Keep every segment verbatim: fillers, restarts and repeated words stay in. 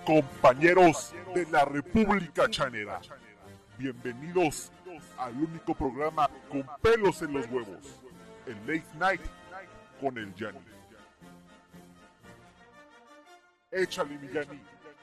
Compañeros de la República Chanera, bienvenidos al único programa con pelos en los huevos, el Late Night con el Yanni. Échale, mi Yanni.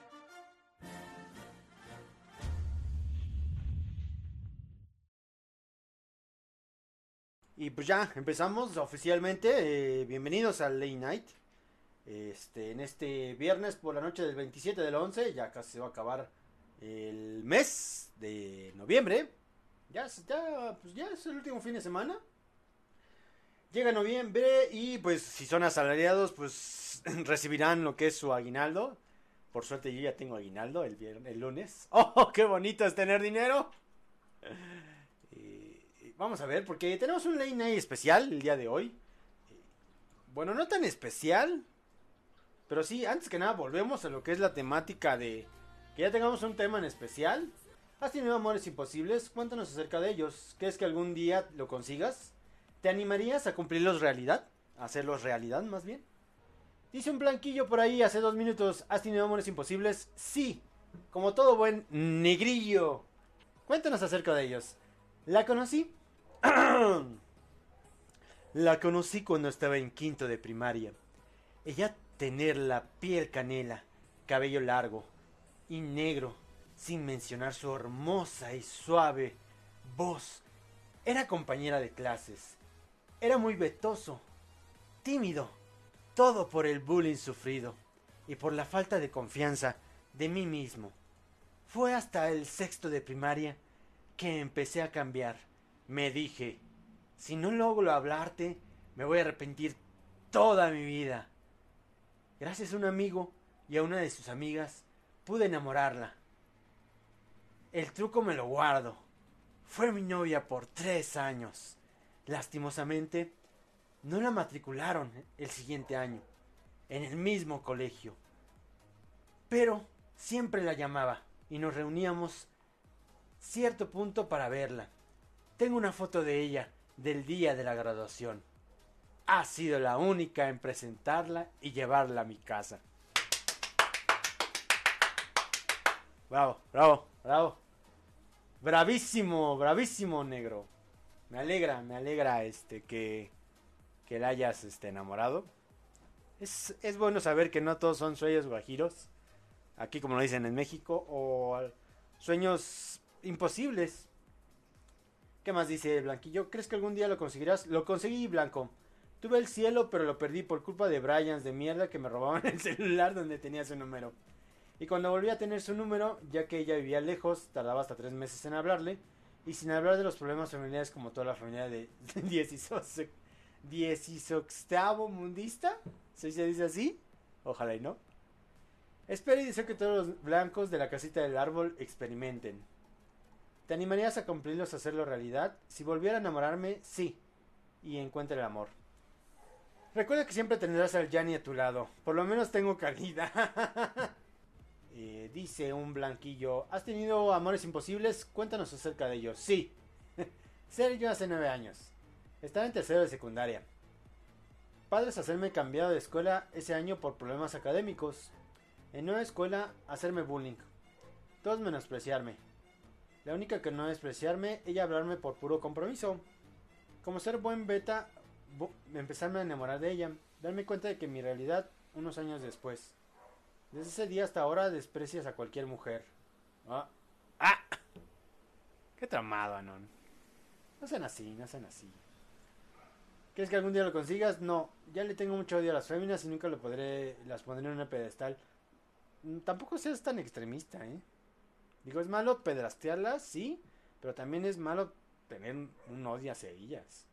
Y pues ya, empezamos oficialmente. Eh, bienvenidos al Late Night. Este, en este viernes por la noche del veintisiete del once, ya casi se va a acabar el mes de noviembre. Ya, ya, pues ya es el último fin de semana. Llega noviembre y pues si son asalariados, pues recibirán lo que es su aguinaldo. Por suerte yo ya tengo aguinaldo el, viernes, el lunes. ¡Oh, qué bonito es tener dinero! Eh, vamos a ver, porque tenemos un Late Night especial el día de hoy. Bueno, no tan especial, pero sí, antes que nada volvemos a lo que es la temática de que ya tengamos un tema en especial. ¿Has tenido amores imposibles? Cuéntanos acerca de ellos. ¿Crees que algún día lo consigas? ¿Te animarías a cumplirlos realidad? ¿A hacerlos realidad más bien? Dice un blanquillo por ahí hace dos minutos. ¿Has tenido amores imposibles? Sí, como todo buen negrillo. Cuéntanos acerca de ellos. ¿La conocí? La conocí cuando estaba en quinto de primaria. Ella tener la piel canela, cabello largo y negro, sin mencionar su hermosa y suave voz. Era compañera de clases. Era muy vetoso, tímido, todo por el bullying sufrido y por la falta de confianza de mí mismo. Fue hasta el sexto de primaria que empecé a cambiar. Me dije, si no logro hablarte, me voy a arrepentir toda mi vida. Gracias a un amigo y a una de sus amigas, pude enamorarla. El truco me lo guardo. Fue mi novia por tres años. Lastimosamente, no la matricularon el siguiente año, en el mismo colegio. Pero siempre la llamaba y nos reuníamos cierto punto para verla. Tengo una foto de ella del día de la graduación. Ha sido la única en presentarla y llevarla a mi casa. Bravo, bravo, bravo. Bravísimo, bravísimo, negro. Me alegra, me alegra este que, que la hayas este, enamorado. Es, es bueno saber que no todos son sueños guajiros. Aquí como lo dicen en México. O sueños imposibles. ¿Qué más dice Blanquillo? ¿Crees que algún día lo conseguirás? Lo conseguí, Blanco. Tuve el cielo, pero lo perdí por culpa de Bryans de mierda que me robaban el celular donde tenía su número. Y cuando volví a tener su número, ya que ella vivía lejos, tardaba hasta tres meses en hablarle. Y sin hablar de los problemas familiares como toda la familia de diecisoxtavo mundista. ¿Se dice así? Ojalá y no. Espero y deseo que todos los blancos de la casita del árbol experimenten. ¿Te animarías a cumplirlos, a hacerlo realidad? Si volviera a enamorarme, sí. Y encuentre el amor. Recuerda que siempre tendrás al Yanni a tu lado. Por lo menos tengo calidad. eh, dice un blanquillo. ¿Has tenido amores imposibles? Cuéntanos acerca de ellos. Sí. Ser yo hace nueve años. Estaba en tercero de secundaria. Padres hacerme cambiado de escuela ese año por problemas académicos. En nueva escuela hacerme bullying. Todos menospreciarme. La única que no despreciarme, ella hablarme por puro compromiso. Como ser buen beta, empezarme a enamorar de ella, darme cuenta de que mi realidad unos años después. Desde ese día hasta ahora desprecias a cualquier mujer. Ah, ah. Qué tramado, Anon. No sean así, no sean así. ¿Quieres que algún día lo consigas? No, ya le tengo mucho odio a las féminas y nunca lo podré, las pondré en una pedestal. Tampoco seas tan extremista, ¿eh? Digo, es malo pedrastearlas, sí, pero también es malo tener un odio hacia ellas.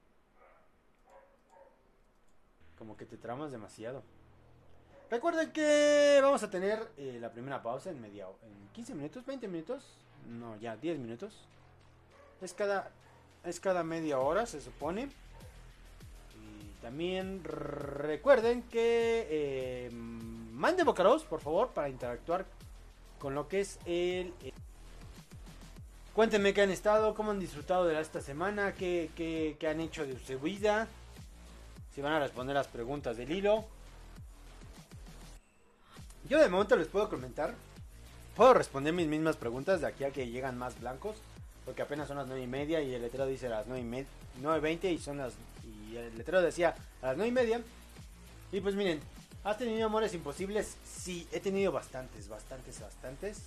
Como que te tramas demasiado. Recuerden que vamos a tener eh, la primera pausa en media en quince minutos, veinte minutos. No, ya diez minutos. Es cada es cada media hora, se supone. Y también recuerden que eh, manden bocaros, por favor, para interactuar con lo que es el... Eh, cuéntenme qué han estado, cómo han disfrutado de esta semana, qué, qué, qué han hecho de su vida. Si van a responder las preguntas del hilo. Yo de momento les puedo comentar puedo responder mis mismas preguntas de aquí a que llegan más blancos. Porque apenas son las nueve y media y el letrero dice las nueve y media, nueve veinte y son las... Y el letrero decía a las nueve y media. Y pues miren, ¿has tenido amores imposibles? Sí, he tenido bastantes, bastantes, bastantes.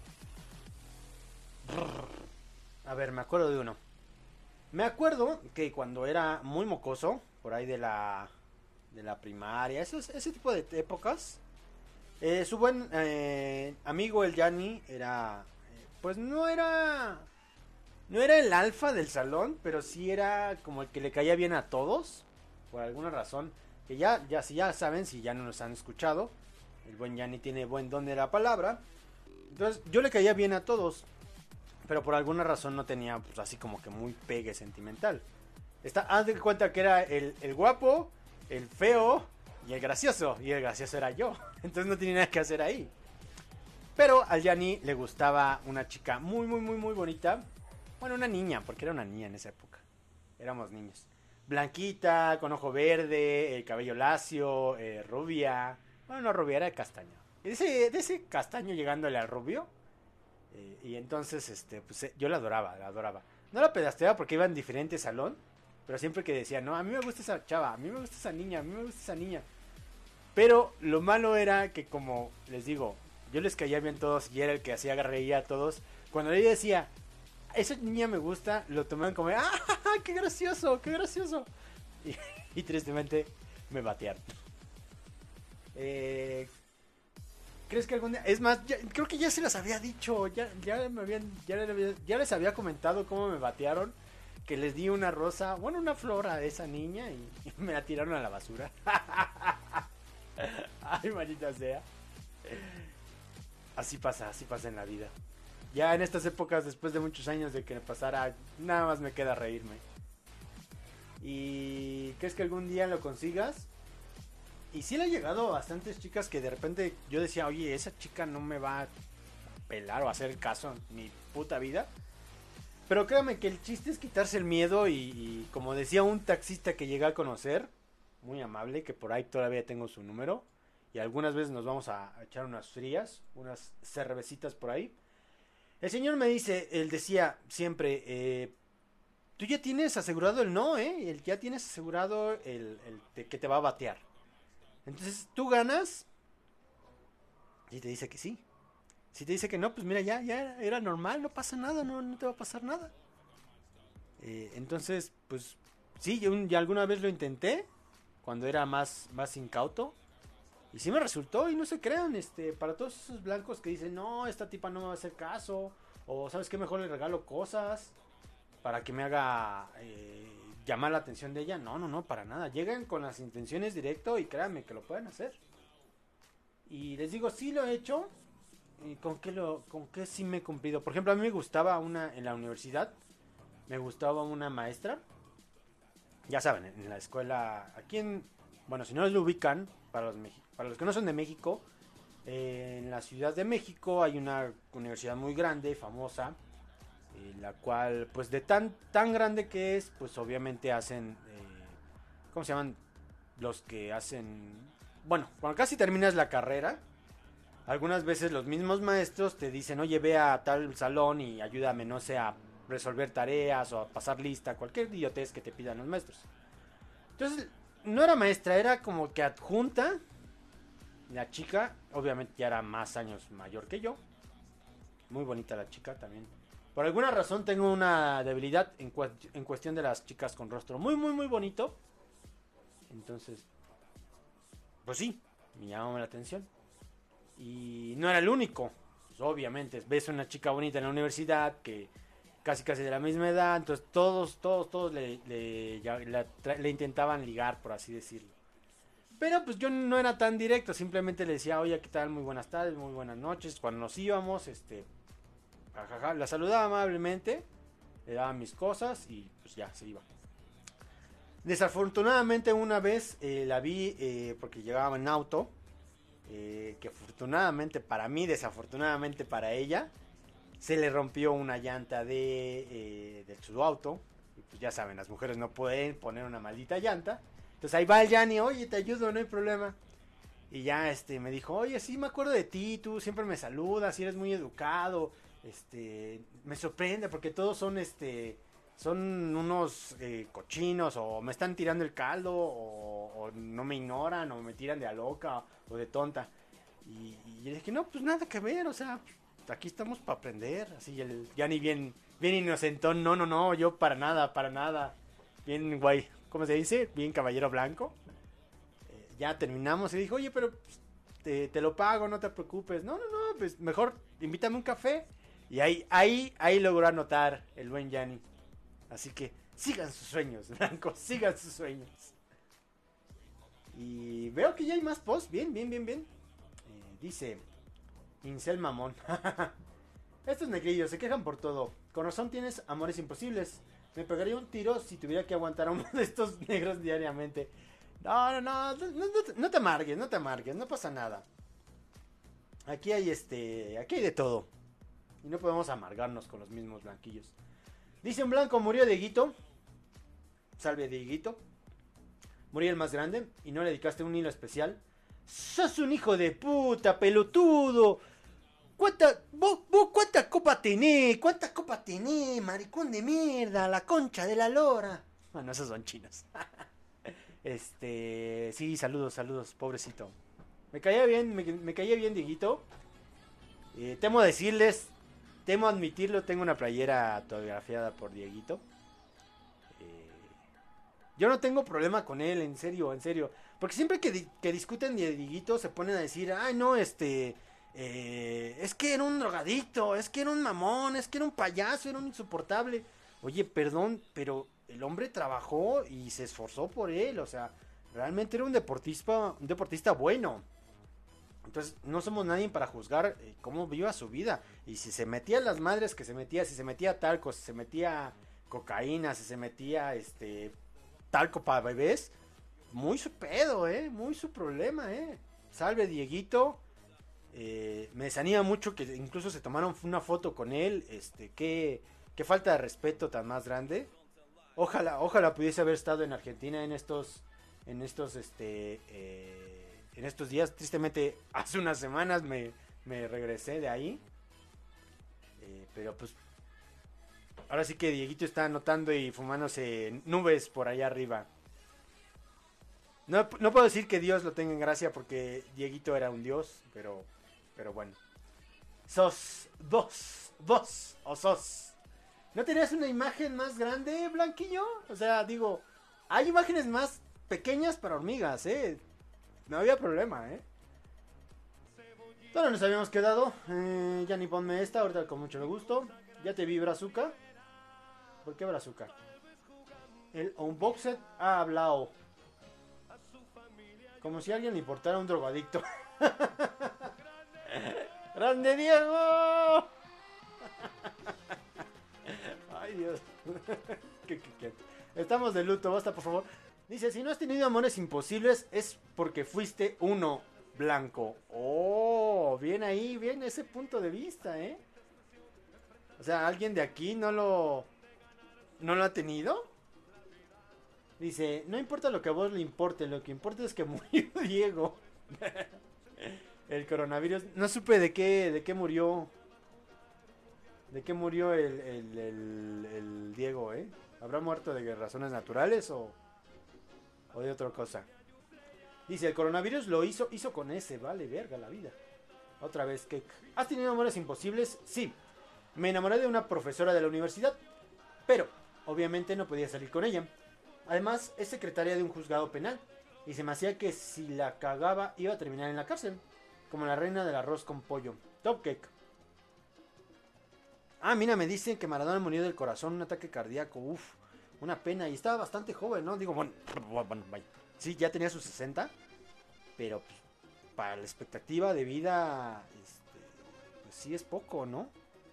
A ver, me acuerdo de uno. Me acuerdo que cuando era muy mocoso, por ahí de la de la primaria, esos, ese tipo de épocas, eh, su buen eh, amigo el Yanni era, eh, pues no era, no era el alfa del salón, pero sí era como el que le caía bien a todos, por alguna razón, que ya, ya, si ya saben, si ya no nos han escuchado, el buen Yanni tiene buen don de la palabra, entonces yo le caía bien a todos. Pero por alguna razón no tenía, pues así como que muy pegue sentimental. Está, haz de cuenta que era el, el guapo, el feo y el gracioso. Y el gracioso era yo. Entonces no tenía nada que hacer ahí. Pero al Yanni le gustaba una chica muy, muy, muy, muy bonita. Bueno, una niña, porque era una niña en esa época. Éramos niños. Blanquita, con ojo verde, el cabello lacio, eh, rubia. Bueno, no rubia, era de castaño. Y de ese, de ese castaño llegándole al rubio. Eh, y entonces, este, pues eh, yo la adoraba, la adoraba. No la pedasteaba porque iba en diferente salón, pero siempre que decía, no, a mí me gusta esa chava, a mí me gusta esa niña, a mí me gusta esa niña. Pero lo malo era que, como les digo, yo les caía bien a todos y era el que hacía reír a todos. Cuando ella decía, esa niña me gusta, lo tomaban como, ¡ah, qué gracioso, qué gracioso! Y, y tristemente me batearon. Eh... ¿Crees que algún día? Es más, ya, creo que ya se las había dicho. Ya, ya me habían, ya, ya les había comentado cómo me batearon. Que les di una rosa, bueno, una flor a esa niña y, y me la tiraron a la basura. Ay, manita sea. Así pasa, así pasa en la vida. Ya en estas épocas, después de muchos años de que me pasara, nada más me queda reírme. ¿Y crees que algún día lo consigas? Y sí le ha llegado a bastantes chicas que de repente yo decía, oye, esa chica no me va a pelar o a hacer caso en mi puta vida. Pero créame que el chiste es quitarse el miedo y, y como decía un taxista que llegué a conocer, muy amable, que por ahí todavía tengo su número, y algunas veces nos vamos a echar unas frías, unas cervecitas por ahí. El señor me dice, él decía siempre, eh, tú ya tienes asegurado el no, ¿eh? El, ya tienes asegurado el, el, el que te va a batear. Entonces tú ganas y te dice que sí. Si te dice que no, pues mira, ya, ya era normal, no pasa nada, no, no te va a pasar nada. Eh, entonces, pues sí, yo ya alguna vez lo intenté cuando era más, más incauto. Y sí me resultó, y no se crean, este, para todos esos blancos que dicen, no, esta tipa no me va a hacer caso. O sabes qué, mejor le regalo cosas para que me haga... Eh, llamar la atención de ella, no, no, no, para nada. Llegan con las intenciones directo y créanme que lo pueden hacer. Y les digo, sí lo he hecho. ¿Y con qué lo, con qué sí me he cumplido? Por ejemplo, a mí me gustaba una en la universidad, me gustaba una maestra. Ya saben, en la escuela, aquí en, bueno, si no lo ubican, para los, para los que no son de México, eh, en la Ciudad de México hay una universidad muy grande, famosa. La cual, pues de tan tan grande que es, pues obviamente hacen, eh, ¿cómo se llaman? Los que hacen, bueno, cuando casi terminas la carrera, algunas veces los mismos maestros te dicen, oye, ve a tal salón y ayúdame, no sé, a resolver tareas o a pasar lista, cualquier idiotez que te pidan los maestros. Entonces, no era maestra, era como que adjunta. La chica, obviamente ya era más años mayor que yo. Muy bonita la chica también. Por alguna razón tengo una debilidad en, cu en cuestión de las chicas con rostro muy, muy, muy bonito. Entonces, pues sí, me llamó la atención. Y no era el único. Pues obviamente, ves una chica bonita en la universidad que casi casi de la misma edad. Entonces todos, todos, todos le, le, le, le intentaban ligar, por así decirlo. Pero pues yo no era tan directo. Simplemente le decía, oye, ¿qué tal? Muy buenas tardes, muy buenas noches. Cuando nos íbamos, este... Jajaja, la saludaba amablemente, le daba mis cosas y pues ya se iba. Desafortunadamente una vez eh, la vi eh, porque llegaba en auto, eh, que afortunadamente para mí, desafortunadamente para ella, se le rompió una llanta de, eh, de su auto. Y pues ya saben, las mujeres no pueden poner una maldita llanta. Entonces ahí va el Yanni, oye, te ayudo, no hay problema. Y ya este me dijo, oye, sí me acuerdo de ti, tú siempre me saludas y eres muy educado. Este, me sorprende porque todos son este, son unos eh, cochinos o me están tirando el caldo o, o no me ignoran o me tiran de a loca o de tonta. Y, y yo dije, no, pues nada que ver, o sea, aquí estamos para aprender. Así el Yanni bien, bien inocentón, no, no, no, yo para nada, para nada. Bien guay, ¿cómo se dice? Bien caballero blanco. Ya terminamos y dijo, oye, pero pues, te, te lo pago, no te preocupes. No, no, no, pues mejor invítame un café. Y ahí, ahí, ahí logró anotar el buen Yanni. Así que sigan sus sueños, Blanco, sigan sus sueños. Y veo que ya hay más posts, bien, bien, bien, bien. Eh, dice, Incel mamón. Estos negrillos se quejan por todo. Con razón tienes amores imposibles. Me pegaría un tiro si tuviera que aguantar a uno de estos negros diariamente. No, no, no, no, no, no te amargues, no te amargues, no pasa nada. Aquí hay este, aquí hay de todo. Y no podemos amargarnos con los mismos blanquillos. Dice un blanco, murió Dieguito. Salve Dieguito. Murió el más grande y no le dedicaste un hilo especial. ¡Sos un hijo de puta, pelotudo! ¿Cuánta, vos, vos cuánta copa tenés? ¿Cuántas copas tenés, maricón de mierda? La concha de la lora. Bueno, esos son chinos. Este, sí, saludos, saludos, pobrecito. Me caía bien, me, me caía bien Dieguito. Eh, temo decirles, temo admitirlo, tengo una playera autografiada por Dieguito. Eh, yo no tengo problema con él, en serio, en serio. Porque siempre que, di que discuten de Dieguito se ponen a decir, ay no, este, eh, es que era un drogadicto, es que era un mamón, es que era un payaso, era un insoportable. Oye, perdón, pero el hombre trabajó y se esforzó por él, o sea, realmente era un deportista, un deportista bueno. Entonces, no somos nadie para juzgar eh, cómo viva su vida. Y si se metía las madres que se metía, si se metía talco, si se metía cocaína, si se metía este talco para bebés, muy su pedo, eh, muy su problema, eh. Salve Dieguito. Eh, me desanima mucho que incluso se tomaron una foto con él, este, qué, qué falta de respeto tan más grande. Ojalá, ojalá pudiese haber estado en Argentina en estos, en estos, este, eh, en estos días. Tristemente, hace unas semanas me, me regresé de ahí. Eh, pero pues, ahora sí que Dieguito está anotando y fumándose nubes por allá arriba. No, no puedo decir que Dios lo tenga en gracia porque Dieguito era un dios, pero, pero bueno. Sos vos, vos o sos. ¿No tenías una imagen más grande, Blanquillo? O sea, digo, hay imágenes más pequeñas para hormigas, ¿eh? No había problema, ¿eh? ¿Dónde nos habíamos quedado? Eh, ya ni ponme esta, ahorita con mucho gusto. Ya te vi, Brazuca. ¿Por qué Brazuca? El Unboxed ha hablado. Como si a alguien le importara un drogadicto. ¡Grande Diego! Ay, Dios. ¿Qué, qué, qué? Estamos de luto, basta por favor. Dice, si no has tenido amores imposibles es porque fuiste uno, Blanco. Oh, bien ahí, bien ese punto de vista, ¿eh? O sea, ¿alguien de aquí no lo... no lo ha tenido? Dice, no importa lo que a vos le importe, lo que importa es que murió Diego. El coronavirus, no supe de qué, de qué murió. ¿De qué murió el, el, el, el Diego, eh? ¿Habrá muerto de razones naturales o, o de otra cosa? Dice, el coronavirus lo hizo, hizo con ese, vale, verga la vida. Otra vez, ¿qué? ¿Has tenido amores imposibles? Sí. Me enamoré de una profesora de la universidad, pero obviamente no podía salir con ella. Además, es secretaria de un juzgado penal y se me hacía que si la cagaba iba a terminar en la cárcel, como la reina del arroz con pollo. Top cake. Ah, mira, me dicen que Maradona murió del corazón, un ataque cardíaco, uff, una pena, y estaba bastante joven, ¿no? Digo, bueno, bueno, vaya. Sí, ya tenía sus sesenta, pero pues, para la expectativa de vida, este, pues sí es poco, ¿no?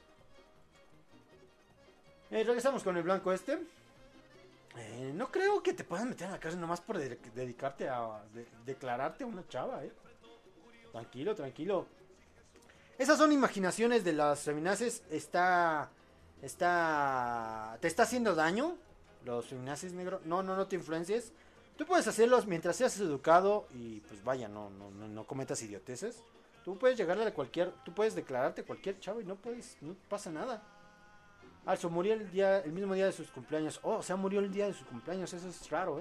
Eh, regresamos con el blanco este. Eh, no creo que te puedan meter en la cárcel nomás por de dedicarte a de declararte a una chava, ¿eh? Tranquilo, tranquilo. Esas son imaginaciones de las feminazis. Está. Está. ¿Te está haciendo daño? Los feminazis negro. No, no, no te influencies. Tú puedes hacerlos mientras seas educado y pues vaya, no, no, no, no cometas idioteces. Tú puedes llegarle a cualquier, tú puedes declararte cualquier chavo y no puedes, no pasa nada. Also, murió el día, el mismo día de sus cumpleaños. Oh, o sea, murió el día de sus cumpleaños, eso es raro, ¿eh?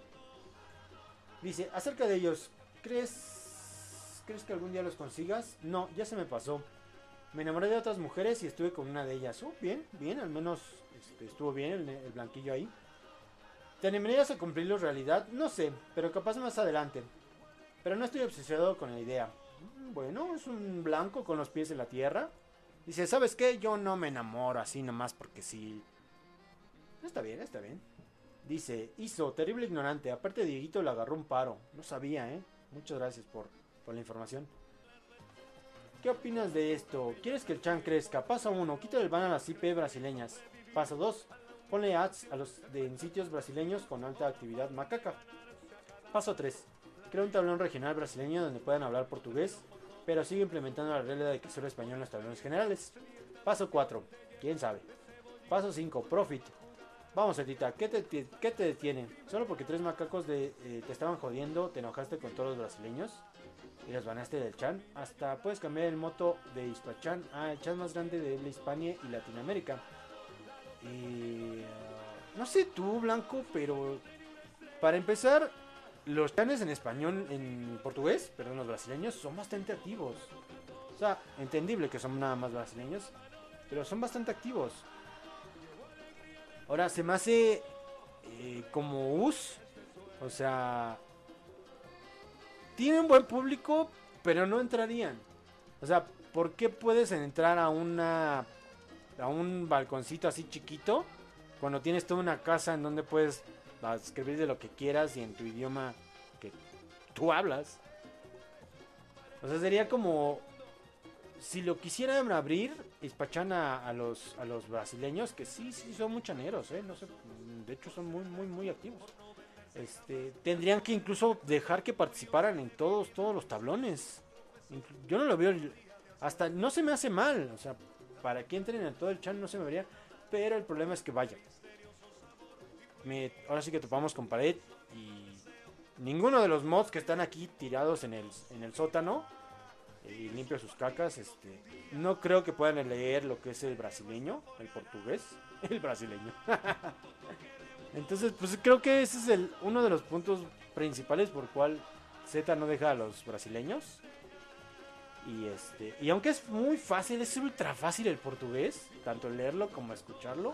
Dice, acerca de ellos, ¿crees, ¿crees que algún día los consigas? No, ya se me pasó. Me enamoré de otras mujeres y estuve con una de ellas. Oh, bien, bien, al menos este, estuvo bien el, el blanquillo ahí. ¿Te animarías a cumplirlo en realidad? No sé, pero capaz más adelante. Pero no estoy obsesionado con la idea. Bueno, es un blanco con los pies en la tierra. Dice, ¿sabes qué? Yo no me enamoro así nomás porque sí. Está bien, está bien. Dice, hizo, terrible ignorante. Aparte Dieguito le agarró un paro. No sabía, ¿eh? Muchas gracias por, por la información. ¿Qué opinas de esto? ¿Quieres que el chan crezca? Paso uno, quita el ban a las I P brasileñas. Paso dos, ponle ads a los de en sitios brasileños con alta actividad macaca. Paso tres, crea un tablón regional brasileño donde puedan hablar portugués, pero sigue implementando la regla de que solo español en los tablones generales. Paso cuatro, quién sabe. Paso cinco, profit. Vamos, Edita, ¿qué te, ¿qué te detiene? Solo porque tres macacos de, eh, te estaban jodiendo, te enojaste con todos los brasileños y los banaste del chan. Hasta puedes cambiar el moto de Hispachan a el chan más grande de la Hispania y Latinoamérica. Y uh, no sé tú, Blanco, pero para empezar, los chanes en español, en portugués, perdón, los brasileños son bastante activos. O sea, entendible que son nada más brasileños, pero son bastante activos. Ahora, se me hace eh, como U S, o sea, tienen buen público, pero no entrarían. O sea, ¿por qué puedes entrar a una a un balconcito así chiquito cuando tienes toda una casa en donde puedes escribir de lo que quieras y en tu idioma que tú hablas? O sea, sería como si lo quisieran abrir, Hispachan a, a los a los brasileños, que sí, sí son muy chaneros, ¿eh? No sé, de hecho son muy, muy, muy activos. Este, tendrían que incluso dejar que participaran en todos, todos los tablones. Yo no lo veo, hasta no se me hace mal, o sea, para que entren en todo el chan no se me vería, pero el problema es que vaya. Me, ahora sí que topamos con pared y ninguno de los mods que están aquí tirados en el, en el sótano y limpia sus cacas, este, no creo que puedan leer lo que es el brasileño, el portugués, el brasileño. Entonces, pues creo que ese es el uno de los puntos principales por cual Z no deja a los brasileños. Y este, y aunque es muy fácil, es ultra fácil el portugués, tanto leerlo como escucharlo.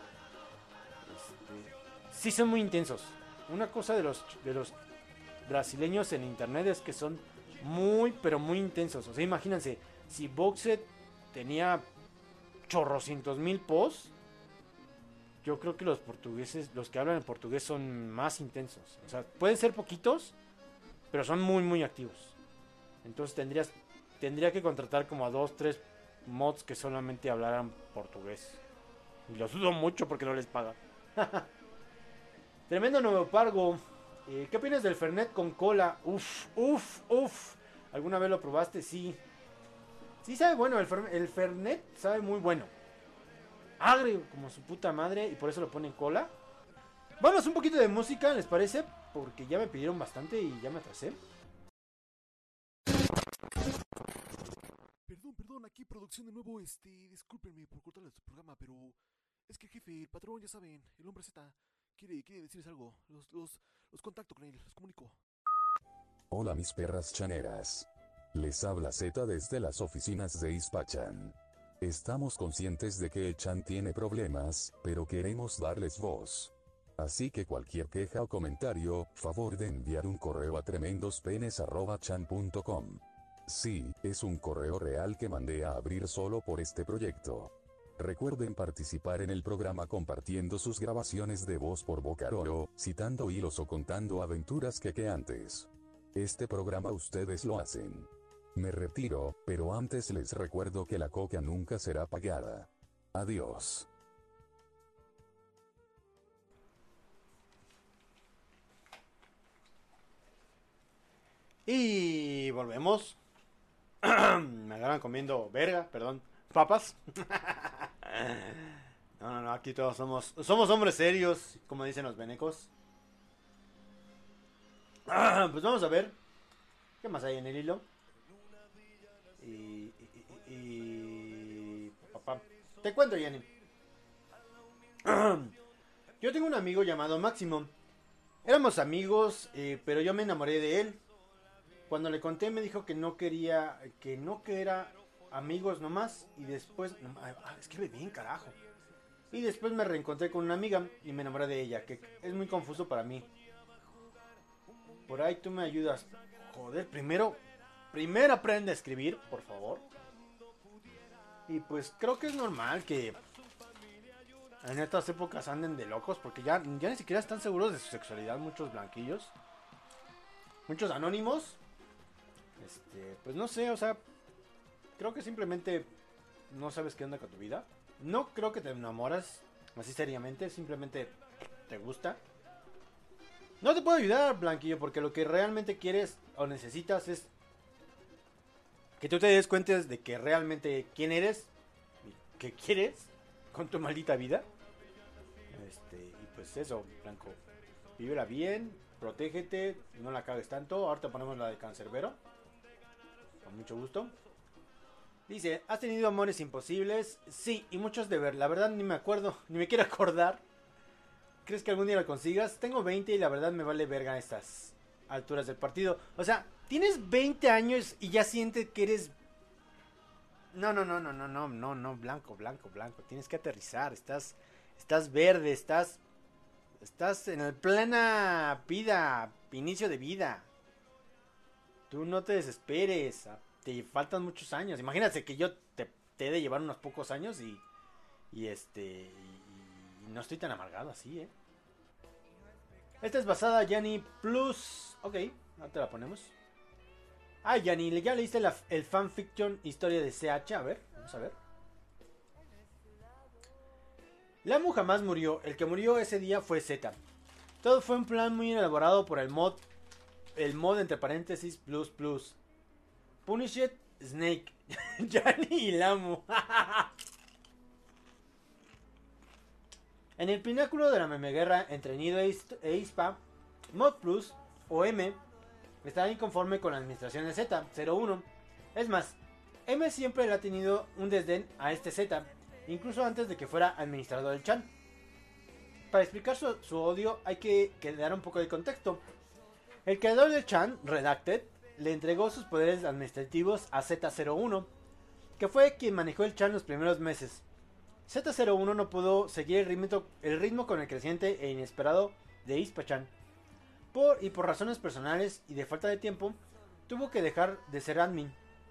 Este, sí son muy intensos. Una cosa de los de los brasileños en internet es que son muy, pero muy intensos. O sea, imagínense, si Boxet tenía chorrocientos mil posts, yo creo que los portugueses, los que hablan en portugués son más intensos. O sea, pueden ser poquitos, pero son muy, muy activos. Entonces tendrías, tendría que contratar como a dos, tres mods que solamente hablaran portugués. Y los dudo mucho porque no les paga. Tremendo nuevo pargo. Eh, ¿Qué opinas del Fernet con cola? Uf, uf, uf. ¿Alguna vez lo probaste? Sí. Sí sabe bueno, el, fer, el Fernet sabe muy bueno. Agrio como su puta madre y por eso lo ponen cola. Vamos un poquito de música, ¿les parece? Porque ya me pidieron bastante y ya me atrasé. Perdón, perdón, aquí producción de nuevo, este, discúlpenme por cortarles su programa, pero es que el jefe, el patrón, ya saben, el hombre Z, quiere, quiere decirles algo, los, los, los contacto con él, los comunico. Hola mis perras chaneras. Les habla Z desde las oficinas de Hispachan. Estamos conscientes de que el chan tiene problemas, pero queremos darles voz. Así que cualquier queja o comentario, favor de enviar un correo a tremendospenes arroba chan punto com. Sí, es un correo real que mandé a abrir solo por este proyecto. Recuerden participar en el programa compartiendo sus grabaciones de voz por Bocaroro, citando hilos o contando aventuras que que antes. Este programa ustedes lo hacen. Me retiro, pero antes les recuerdo que la coca nunca será pagada. Adiós. Y volvemos. Me agarran comiendo verga, perdón, papas. No, no, no, aquí todos somos somos hombres serios, como dicen los venecos. Pues vamos a ver qué más hay en el hilo. Y, y, y, y- papá. Te cuento, Yanni. Yo tengo un amigo llamado Máximo. Éramos amigos, eh, pero yo me enamoré de él. Cuando le conté me dijo que no quería, que no que era amigos nomás. Y después, no, ah, escribe bien, carajo. Y después me reencontré con una amiga y me enamoré de ella, que es muy confuso para mí. Por ahí tú me ayudas. Joder, primero, primero aprende a escribir, por favor. Y pues creo que es normal que en estas épocas anden de locos, porque ya, ya ni siquiera están seguros de su sexualidad muchos blanquillos. Muchos anónimos. Este, pues no sé, o sea, creo que simplemente no sabes qué onda con tu vida. No creo que te enamoras así seriamente, simplemente te gusta. No te puedo ayudar, blanquillo, porque lo que realmente quieres o necesitas es que tú te des cuenta de que realmente quién eres y qué quieres con tu maldita vida. Este, y pues eso, Blanco. Vívela bien, protégete, no la cagues tanto. Ahorita ponemos la de Cancerbero. Con mucho gusto. Dice, ¿has tenido amores imposibles? Sí, y muchos de ver. La verdad ni me acuerdo, ni me quiero acordar. ¿Crees que algún día lo consigas? Tengo veinte y la verdad me vale verga a estas alturas del partido. O sea, tienes veinte años y ya sientes que eres... No, no, no, no, no, no, no, no, blanco, blanco, blanco. Tienes que aterrizar, estás, estás verde, estás, estás en el plena vida, inicio de vida. Tú no te desesperes, te faltan muchos años. Imagínate que yo te, te he de llevar unos pocos años y, y este, y, y no estoy tan amargado así, eh. Esta es basada Yanni Plus. Ok, ahora te la ponemos. Ah, Yanni, ya leíste la, el fanfiction historia de C H. A ver, vamos a ver. Lamu jamás murió. El que murió ese día fue Z. Todo fue un plan muy elaborado por el mod. El mod entre paréntesis plus plus. Punish it, Snake. Yanni y Lamu. En el pináculo de la meme guerra entre Nido e Ispa, Mod Plus o M está inconforme con la administración de Z cero uno. Es más, M siempre le ha tenido un desdén a este Z, incluso antes de que fuera administrador del Chan. Para explicar su, su odio hay que, que dar un poco de contexto. El creador del Chan, Redacted, le entregó sus poderes administrativos a Z cero uno, que fue quien manejó el Chan los primeros meses. Z cero uno no pudo seguir el ritmo, el ritmo con el creciente e inesperado de Ispa-chan. Por, y por razones personales y de falta de tiempo, tuvo que dejar de ser admin.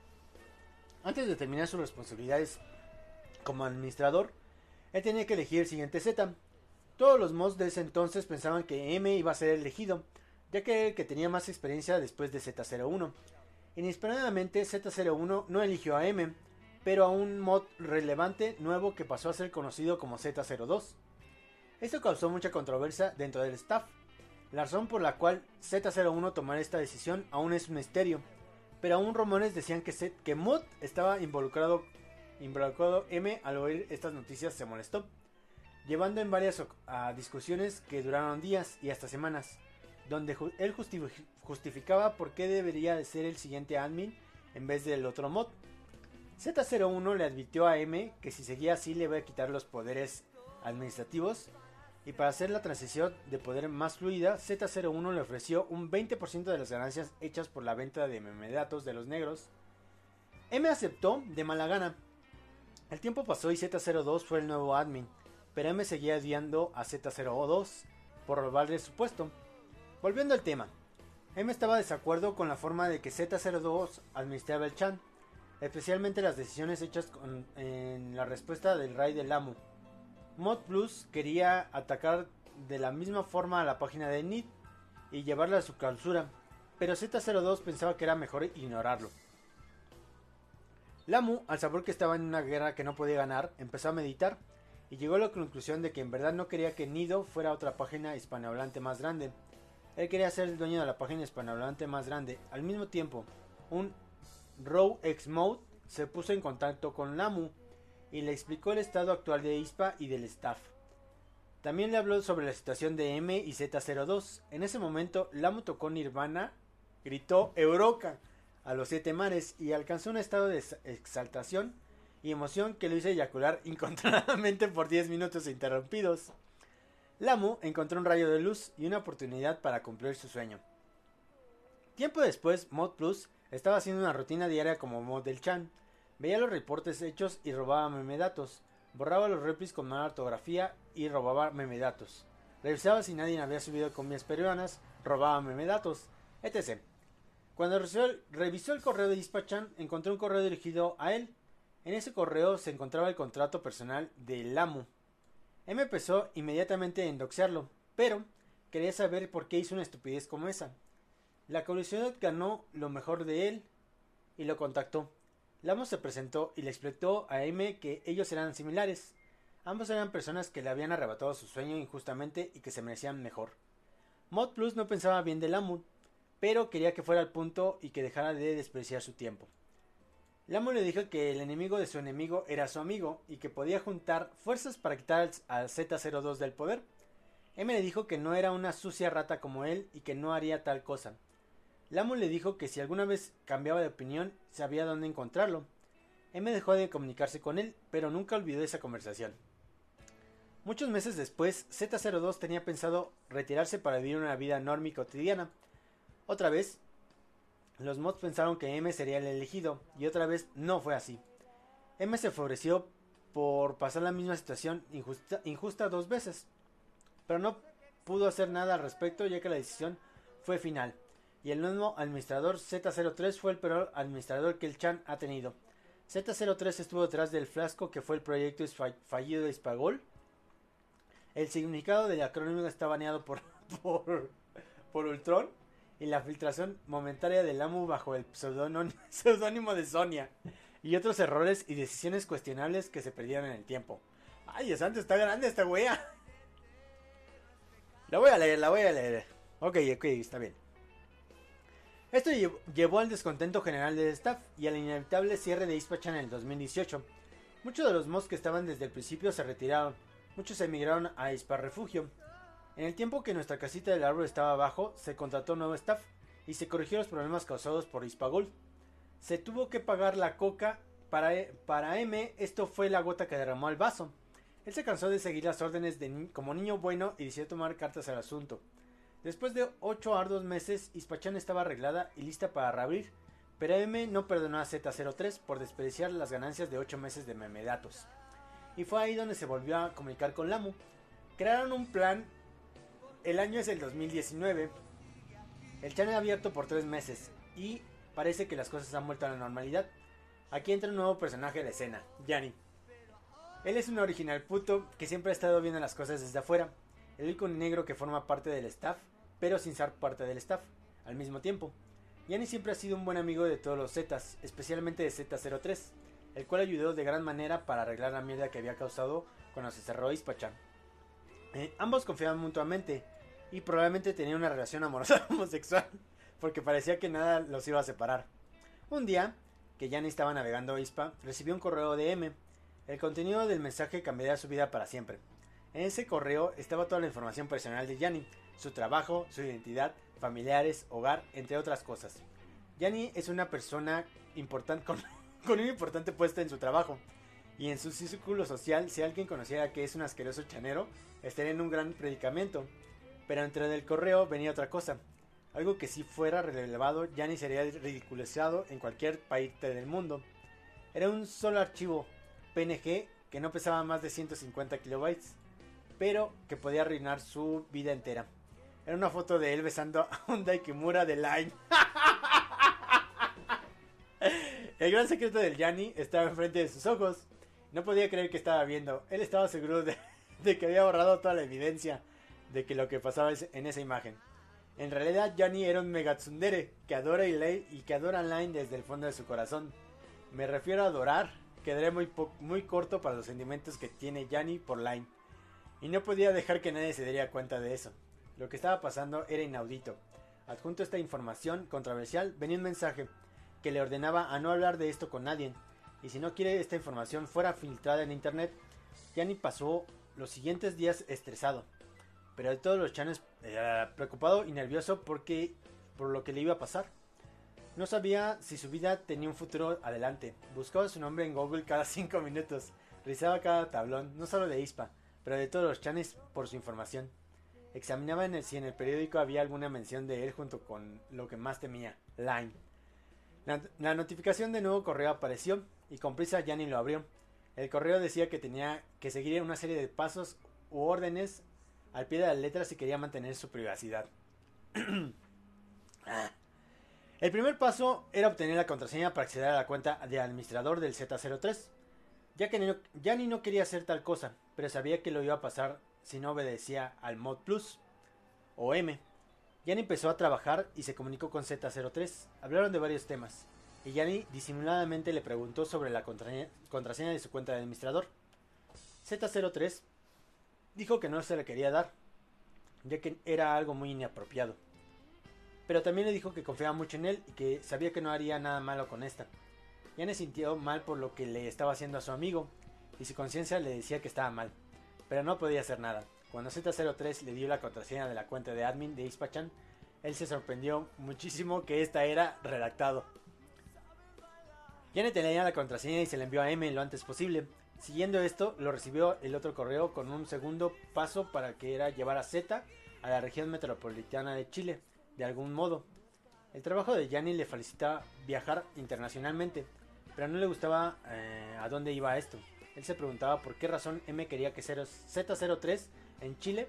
Antes de terminar sus responsabilidades como administrador, él tenía que elegir el siguiente Z. Todos los mods de ese entonces pensaban que M iba a ser elegido, ya que era el que tenía más experiencia después de Z cero uno. Inesperadamente Z cero uno no eligió a M, pero a un mod relevante nuevo que pasó a ser conocido como Z cero dos. Esto causó mucha controversia dentro del staff. La razón por la cual Z cero uno tomara esta decisión aún es un misterio, pero aún rumores decían que, Z, que Mod estaba involucrado, involucrado. M al oír estas noticias se molestó, llevando en varias a discusiones que duraron días y hasta semanas, donde ju él justific justificaba por qué debería de ser el siguiente admin en vez del otro Mod. Z cero uno le advirtió a M que si seguía así le iba a quitar los poderes administrativos, y para hacer la transición de poder más fluida, Z cero uno le ofreció un veinte por ciento de las ganancias hechas por la venta de memedatos de los negros. M aceptó de mala gana. El tiempo pasó y Z cero dos fue el nuevo admin, pero M seguía odiando a Z cero dos por robarle su puesto. Volviendo al tema, M estaba de desacuerdo con la forma de que Z cero dos administraba el Chan, especialmente las decisiones hechas con, en la respuesta del raid de Lamu. Mod Plus quería atacar de la misma forma a la página de Nid y llevarla a su clausura, pero Z cero dos pensaba que era mejor ignorarlo. Lamu, al saber que estaba en una guerra que no podía ganar, empezó a meditar y llegó a la conclusión de que en verdad no quería que Nido fuera otra página hispanohablante más grande. Él quería ser el dueño de la página hispanohablante más grande. Al mismo tiempo, un Raw X Mode se puso en contacto con Lamu y le explicó el estado actual de Ispa y del staff. También le habló sobre la situación de M y Z cero dos. En ese momento, Lamu tocó Nirvana, gritó Eureka a los siete mares y alcanzó un estado de exaltación y emoción que lo hizo eyacular incontroladamente por diez minutos interrumpidos. Lamu encontró un rayo de luz y una oportunidad para cumplir su sueño. Tiempo después, Mod Plus estaba haciendo una rutina diaria como Mod del Chan. Veía los reportes hechos y robaba memedatos. Borraba los replis con mala ortografía y robaba memedatos. Revisaba si nadie había subido comidas peruanas, robaba memedatos, etcétera. Cuando revisó el correo de Ispachan, encontró un correo dirigido a él. En ese correo se encontraba el contrato personal de Lamu. M empezó inmediatamente a indoxearlo, pero quería saber por qué hizo una estupidez como esa. La curiosidad ganó lo mejor de él y lo contactó. Lamu se presentó y le explicó a M que ellos eran similares. Ambos eran personas que le habían arrebatado su sueño injustamente y que se merecían mejor. Mod Plus no pensaba bien de Lamu, pero quería que fuera al punto y que dejara de desperdiciar su tiempo. Lamu le dijo que el enemigo de su enemigo era su amigo y que podía juntar fuerzas para quitar al Z cero dos del poder. M le dijo que no era una sucia rata como él y que no haría tal cosa. Lamu le dijo que si alguna vez cambiaba de opinión, sabía dónde encontrarlo. M dejó de comunicarse con él, pero nunca olvidó esa conversación. Muchos meses después, Z cero dos tenía pensado retirarse para vivir una vida normal y cotidiana. Otra vez, los mods pensaron que M sería el elegido, y otra vez no fue así. M se ofreció por pasar la misma situación injusta, injusta dos veces, pero no pudo hacer nada al respecto ya que la decisión fue final. Y el nuevo administrador Z cero tres fue el peor administrador que el Chan ha tenido. Z cero tres estuvo detrás del fiasco que fue el proyecto fallido de Hispagol. El significado del acrónimo está baneado por, por, por Ultron. Y la filtración momentánea de Lamu bajo el seudónimo de Sonia. Y otros errores y decisiones cuestionables que se perdieron en el tiempo. Ay, Dios santo, está grande esta wea. La voy a leer, la voy a leer. Ok, ok, está bien. Esto llevó al descontento general del staff y al inevitable cierre de Ispachan en el dos mil dieciocho. Muchos de los mods que estaban desde el principio se retiraron. Muchos emigraron a Ispa Refugio. En el tiempo que nuestra casita del árbol estaba abajo, se contrató nuevo staff y se corrigió los problemas causados por Hispagol. Se tuvo que pagar la coca. Para, para M, esto fue la gota que derramó el vaso. Él se cansó de seguir las órdenes de ni como niño bueno y decidió tomar cartas al asunto. Después de ocho arduos meses, Ispachan estaba arreglada y lista para reabrir, pero M no perdonó a Z cero tres por desperdiciar las ganancias de ocho meses de memedatos. Y fue ahí donde se volvió a comunicar con Lamu. Crearon un plan. El año es el dos mil diecinueve. El channel abierto por tres meses y parece que las cosas han vuelto a la normalidad. Aquí entra un nuevo personaje a la escena, Yanni. Él es un original puto que siempre ha estado viendo las cosas desde afuera. El único negro que forma parte del staff, pero sin ser parte del staff, al mismo tiempo. Yanni siempre ha sido un buen amigo de todos los Zetas, especialmente de Z cero tres, el cual ayudó de gran manera para arreglar la mierda que había causado cuando se cerró Ispachan. Eh, ambos confiaban mutuamente y probablemente tenían una relación amorosa homosexual, porque parecía que nada los iba a separar. Un día, que Yanni estaba navegando Ispa, recibió un correo de M. El contenido del mensaje cambiaría su vida para siempre. En ese correo estaba toda la información personal de Yanni, su trabajo, su identidad, familiares, hogar, entre otras cosas. Yanni es una persona importante con, con un importante puesto en su trabajo. Y en su círculo social, si alguien conociera que es un asqueroso chanero, estaría en un gran predicamento. Pero entre del correo venía otra cosa. Algo que si fuera relevado, Yanni sería ridiculizado en cualquier país del mundo. Era un solo archivo P N G que no pesaba más de ciento cincuenta kilobytes, pero que podía arruinar su vida entera. Era una foto de él besando a un Daikimura de Line. El gran secreto del Yanni estaba enfrente de sus ojos. No podía creer que estaba viendo. Él estaba seguro de, de que había borrado toda la evidencia de que lo que pasaba en esa imagen. En realidad, Yanni era un megatsundere que adora y, Line, y que adora Line desde el fondo de su corazón. Me refiero a adorar. Quedaré muy, muy corto para los sentimientos que tiene Yanni por Line. Y no podía dejar que nadie se diera cuenta de eso. Lo que estaba pasando era inaudito. Adjunto a esta información controversial venía un mensaje que le ordenaba a no hablar de esto con nadie. Y si no quiere esta información fuera filtrada en internet, Yanni pasó los siguientes días estresado, pero de todos los chanes eh, preocupado y nervioso porque, por lo que le iba a pasar. No sabía si su vida tenía un futuro adelante. Buscaba su nombre en Google cada cinco minutos. Revisaba cada tablón, no solo de ISPA, pero de todos los chanes por su información. Examinaba en el, si en el periódico había alguna mención de él junto con lo que más temía, Line. La, la notificación de nuevo correo apareció y con prisa Gianni lo abrió. El correo decía que tenía que seguir una serie de pasos u órdenes al pie de la letra si quería mantener su privacidad. ah. El primer paso era obtener la contraseña para acceder a la cuenta de administrador del Z cero tres. Ya que no, Gianni no quería hacer tal cosa, pero sabía que lo iba a pasar si no obedecía al Mod Plus o M. Gianni empezó a trabajar y se comunicó con Z cero tres. Hablaron de varios temas y Gianni disimuladamente le preguntó sobre la contraseña, contraseña de su cuenta de administrador. Z cero tres dijo que no se le quería dar, ya que era algo muy inapropiado. Pero también le dijo que confiaba mucho en él y que sabía que no haría nada malo con esta. Gianni sintió mal por lo que le estaba haciendo a su amigo y su conciencia le decía que estaba mal, pero no podía hacer nada. Cuando Z cero tres le dio la contraseña de la cuenta de admin de ISPAChan, él se sorprendió muchísimo que esta era redactado. Gianni tenía la contraseña y se la envió a M lo antes posible. Siguiendo esto, lo recibió el otro correo con un segundo paso para que era llevar a Z a la región metropolitana de Chile, de algún modo. El trabajo de Gianni le facilitaba viajar internacionalmente, pero no le gustaba eh, a dónde iba esto. Él se preguntaba por qué razón M quería que Z cero tres en Chile,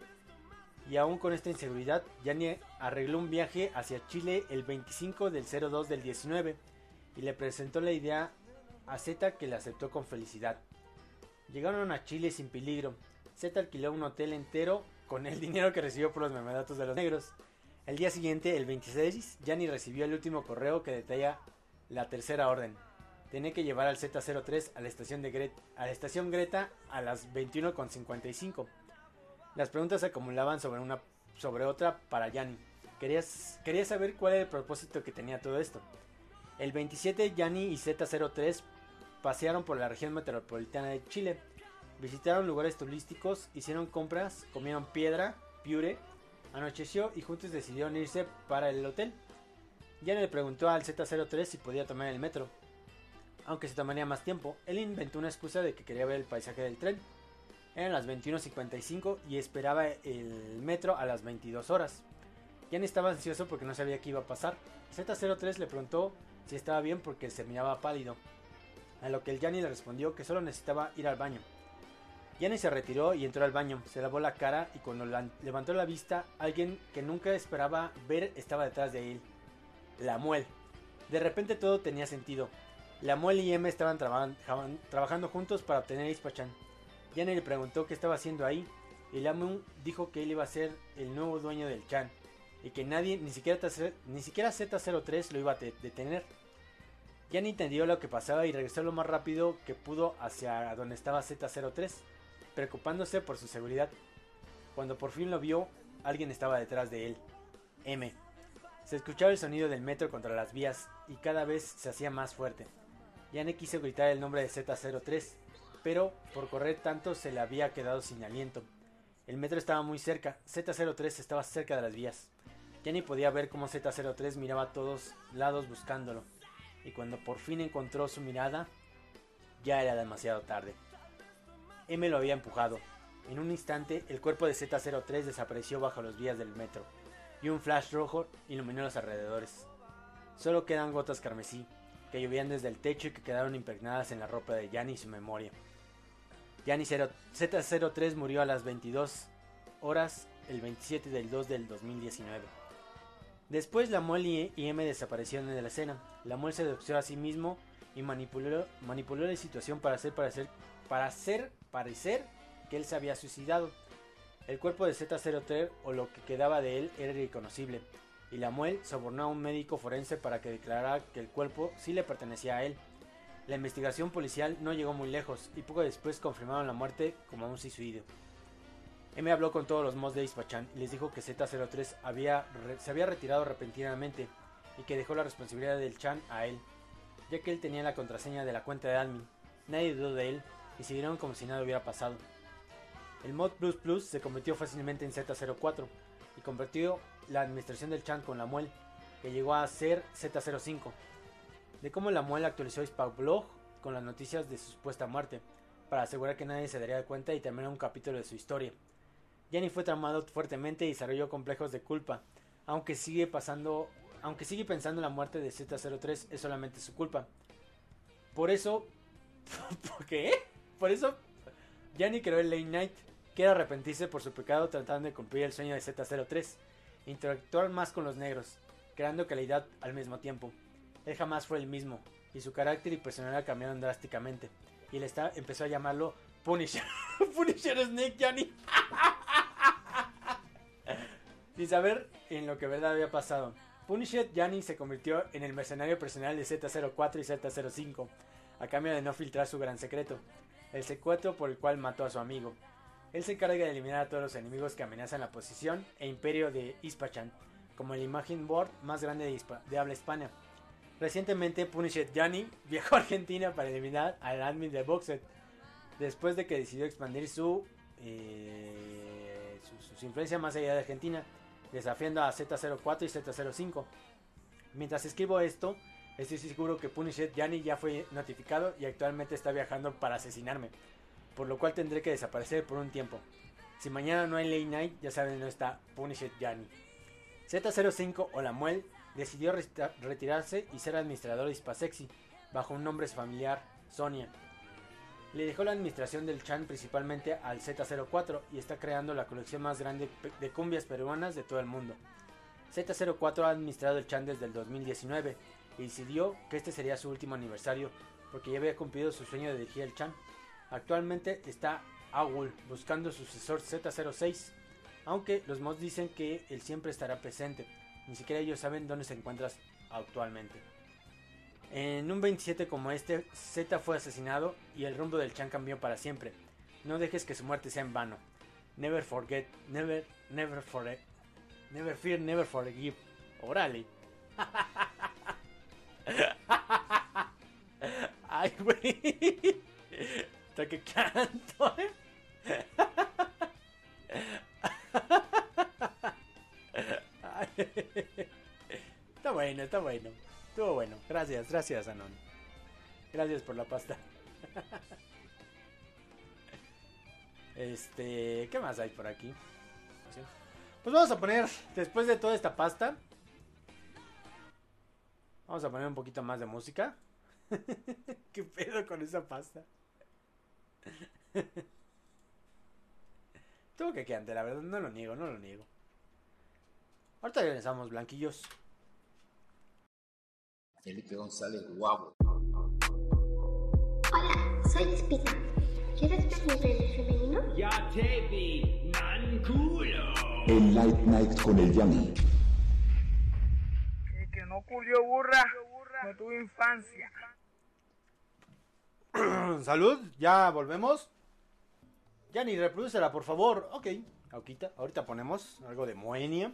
y aún con esta inseguridad, Gianni arregló un viaje hacia Chile el veinticinco del cero dos del diecinueve y le presentó la idea a Z, que la aceptó con felicidad. Llegaron a Chile sin peligro. Z alquiló un hotel entero con el dinero que recibió por los memadatos de los negros. El día siguiente, el veintiséis, Gianni recibió el último correo que detalla la tercera orden. Tenía que llevar al Z cero tres a la estación, de Gre- a la estación Greta a las veintiuno con cincuenta y cinco. Las preguntas se acumulaban sobre una sobre otra para Gianni. Quería, quería saber cuál era el propósito que tenía todo esto. El veintisiete, Gianni y Z cero tres pasearon por la región metropolitana de Chile. Visitaron lugares turísticos, hicieron compras, comieron piedra, piure. Anocheció y juntos decidieron irse para el hotel. Gianni le preguntó al Z cero tres si podía tomar el metro, aunque se tomaría más tiempo. Él inventó una excusa de que quería ver el paisaje del tren. Eran las veintiuno cincuenta y cinco y esperaba el metro a las veintidós horas. Gianni estaba ansioso porque no sabía qué iba a pasar. Z cero tres le preguntó si estaba bien porque se miraba pálido, a lo que el Gianni le respondió que solo necesitaba ir al baño. Gianni se retiró y entró al baño, se lavó la cara y cuando la levantó la vista, alguien que nunca esperaba ver estaba detrás de él. Lamuel. De repente todo tenía sentido. Lamuel y M estaban traba trabajando juntos para obtener ISPAChan. Gianni le preguntó qué estaba haciendo ahí y Lamuel dijo que él iba a ser el nuevo dueño del Chan y que nadie, ni siquiera, ni siquiera Z cero tres lo iba a detener. Gianni entendió lo que pasaba y regresó lo más rápido que pudo hacia donde estaba Z cero tres, preocupándose por su seguridad. Cuando por fin lo vio, alguien estaba detrás de él. M. Se escuchaba el sonido del metro contra las vías y cada vez se hacía más fuerte. Gianni quiso gritar el nombre de Z cero tres, pero por correr tanto se le había quedado sin aliento. El metro estaba muy cerca, Z cero tres estaba cerca de las vías. Gianni podía ver cómo Z cero tres miraba a todos lados buscándolo, y cuando por fin encontró su mirada, ya era demasiado tarde. M lo había empujado. En un instante, el cuerpo de Z cero tres desapareció bajo los vías del metro, y un flash rojo iluminó los alrededores. Solo quedan gotas carmesí, que llovían desde el techo y que quedaron impregnadas en la ropa de Gianni y su memoria. Gianni Z cero tres murió a las veintidós horas el veintisiete del dos del dos mil diecinueve. Después Lamuel y M desaparecieron de la escena. Lamuel se doxió a sí mismo y manipuló, manipuló la situación para hacer parecer, para hacer parecer que él se había suicidado. El cuerpo de Z cero tres o lo que quedaba de él era irreconocible, y Lamuel sobornó a un médico forense para que declarara que el cuerpo sí le pertenecía a él. La investigación policial no llegó muy lejos y poco después confirmaron la muerte como un suicidio. M habló con todos los mods de ISPAChan y les dijo que Z cero tres había, re, se había retirado repentinamente y que dejó la responsabilidad del Chan a él, ya que él tenía la contraseña de la cuenta de admin. Nadie dudó de él y siguieron como si nada hubiera pasado. El mod Plus Plus se convirtió fácilmente en Z cero cuatro y convirtió la administración del Chan con la Muel, que llegó a ser Z cero cinco. De cómo la Muel actualizó Hispablog con las noticias de su supuesta muerte, para asegurar que nadie se daría cuenta y terminar un capítulo de su historia. Gianni fue traumado fuertemente y desarrolló complejos de culpa, aunque sigue pasando, aunque sigue pensando en la muerte de Z cero tres es solamente su culpa. Por eso, ¿por qué? Por eso, Gianni creó el Late Night. Quiere arrepentirse por su pecado tratando de cumplir el sueño de Z cero tres, interactuar más con los negros, creando calidad al mismo tiempo. Él jamás fue el mismo, y su carácter y personalidad cambiaron drásticamente, y él está, empezó a llamarlo Punisher. Punisher Snake Gianni. Sin saber en lo que verdad había pasado, Punisher Gianni se convirtió en el mercenario personal de Z cero cuatro y Z cero cinco, a cambio de no filtrar su gran secreto, el secuestro por el cual mató a su amigo. Él se encarga de eliminar a todos los enemigos que amenazan la posición e imperio de Ispachan, como el imagen board más grande de, hispa de habla hispana. Recientemente, Punisher Gianni viajó a Argentina para eliminar al admin de Boxed, después de que decidió expandir su, eh, su, su influencia más allá de Argentina, desafiando a Z cero cuatro y Z cero cinco. Mientras escribo esto, estoy seguro que Punisher Gianni ya fue notificado y actualmente está viajando para asesinarme, por lo cual tendré que desaparecer por un tiempo. Si mañana no hay Late Night, ya saben, no está Punisher Gianni. Z cero cinco o la Muel decidió retirarse y ser administrador de Hispasexy, bajo un nombre familiar, Sonia. Le dejó la administración del Chan principalmente al Z cero cuatro y está creando la colección más grande de cumbias peruanas de todo el mundo. Z cero cuatro ha administrado el Chan desde el dos mil diecinueve y decidió que este sería su último aniversario, porque ya había cumplido su sueño de dirigir el Chan. Actualmente está Agul buscando su sucesor Z cero seis, aunque los mods dicen que él siempre estará presente, ni siquiera ellos saben dónde se encuentra actualmente. En un veintisiete como este, Z fue asesinado y el rumbo del Chan cambió para siempre. No dejes que su muerte sea en vano. Never forget, never, never forget, never fear, never forgive. Órale. Ay, güey. Hasta que canto, ¿eh? Está bueno, está bueno. Estuvo bueno. Gracias, gracias, Anon. Gracias por la pasta. Este, ¿qué más hay por aquí? Pues vamos a poner, después de toda esta pasta, vamos a poner un poquito más de música. ¿Qué pedo con esa pasta? Tuvo que quedarte, la verdad, no lo niego, no lo niego. Ahorita regresamos, blanquillos. Felipe González, guapo. Hola, soy Espina. ¿Quieres ver mi pene femenino? Ya te vi, man culo. El Late Night con el Gianni. Que, que no culió burra, no tuvo infancia. Salud, ya volvemos. Gianni, reprodúcela, por favor. Ok, ahorita, ahorita ponemos algo de Moenia.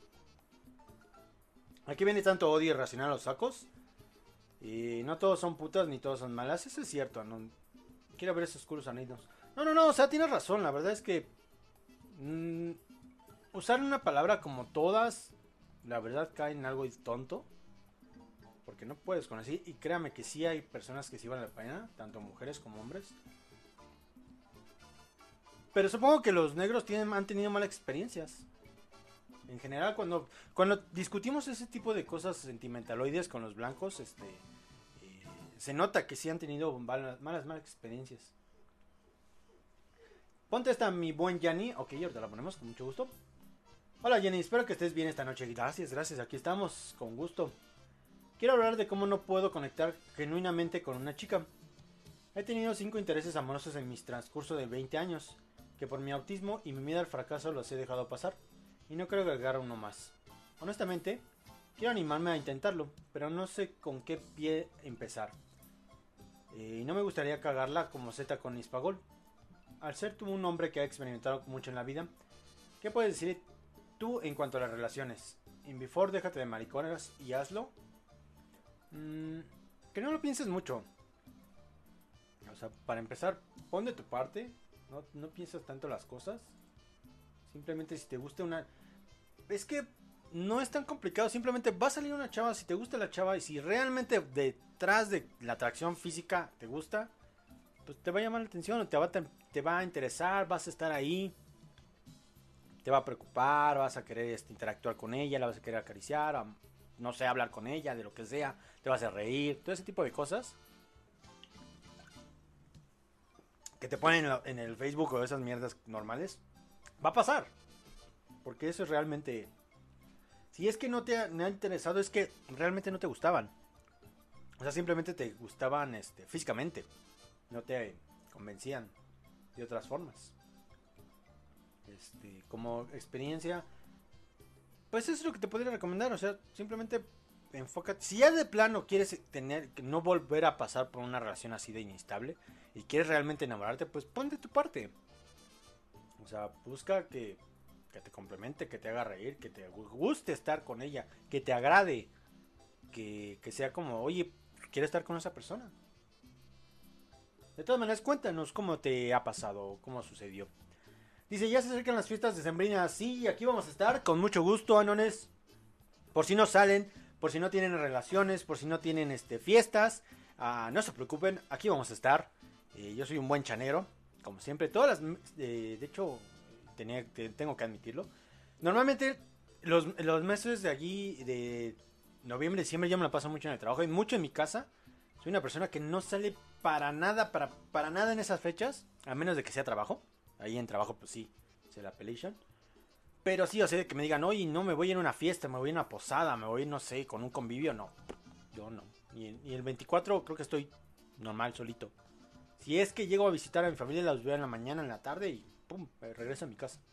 Aquí viene tanto odio irracional a los sacos. Y no todos son putas ni todos son malas. Eso es cierto, no. Quiero ver esos culos anillos. No, no, no, o sea, tienes razón. La verdad es que mmm, usar una palabra como todas, la verdad cae en algo tonto. Porque no puedes conocer. Y créame que sí hay personas que sí valen la pena, tanto mujeres como hombres. Pero supongo que los negros tienen, han tenido malas experiencias. En general, cuando, cuando discutimos ese tipo de cosas sentimentaloides con los blancos, este, eh, se nota que sí han tenido malas, malas, malas experiencias. Ponte esta, mi buen Gianni. Ok, ahorita la ponemos con mucho gusto. Hola Gianni, espero que estés bien esta noche. Gracias, gracias, aquí estamos, con gusto. Quiero hablar de cómo no puedo conectar genuinamente con una chica. He tenido cinco intereses amorosos en mi transcurso de veinte años, que por mi autismo y mi miedo al fracaso los he dejado pasar. Y no creo agregar uno más. Honestamente, quiero animarme a intentarlo, pero no sé con qué pie empezar. Eh, y no me gustaría cagarla como Z con Hispagol. Al ser tú un hombre que ha experimentado mucho en la vida, ¿qué puedes decir tú en cuanto a las relaciones? In before, déjate de mariconas y hazlo. Mm, que no lo pienses mucho. O sea, para empezar, pon de tu parte. No, no piensas tanto las cosas. Simplemente si te gusta una... Es que no es tan complicado. Simplemente va a salir una chava. Si te gusta la chava y si realmente detrás de la atracción física te gusta, pues te va a llamar la atención o te va, te, te va a interesar. Vas a estar ahí. Te va a preocupar. Vas a querer este, interactuar con ella. La vas a querer acariciar. A, no sé, hablar con ella. De lo que sea. Te vas a reír. Todo ese tipo de cosas. Que te ponen en, la, en el Facebook o esas mierdas normales. Va a pasar. Porque eso es realmente... Si es que no te ha, me ha interesado, es que realmente no te gustaban. O sea, simplemente te gustaban este, físicamente. No te convencían de otras formas. Este, como experiencia, pues eso es lo que te podría recomendar. O sea, simplemente enfócate. Si ya de plano quieres tener, no volver a pasar por una relación así de inestable y quieres realmente enamorarte, pues pon de tu parte. O sea, busca que... que te complemente, que te haga reír, que te guste estar con ella, que te agrade, que, que sea como, oye, quiero estar con esa persona. De todas maneras, cuéntanos cómo te ha pasado, cómo sucedió. Dice, ya se acercan las fiestas decembrinas, sí, aquí vamos a estar, con mucho gusto, anones. Por si no salen, por si no tienen relaciones, por si no tienen este, fiestas, uh, no se preocupen, aquí vamos a estar. Eh, yo soy un buen chanero, como siempre, todas las, eh, de hecho... Tenía, tengo que admitirlo. Normalmente los, los meses de aquí, de noviembre, diciembre, yo me la paso mucho en el trabajo y mucho en mi casa. Soy una persona que no sale para nada, para, para nada en esas fechas, a menos de que sea trabajo. Ahí en trabajo, pues sí, se la pelation. Pero sí, o sea, de que me digan, oye, no me voy a una fiesta, me voy a una posada, me voy, no sé, con un convivio, no. Yo no. Y, y el veinticuatro creo que estoy normal, solito. Si es que llego a visitar a mi familia, los veo en la mañana, en la tarde y... pum, regreso a mi casa.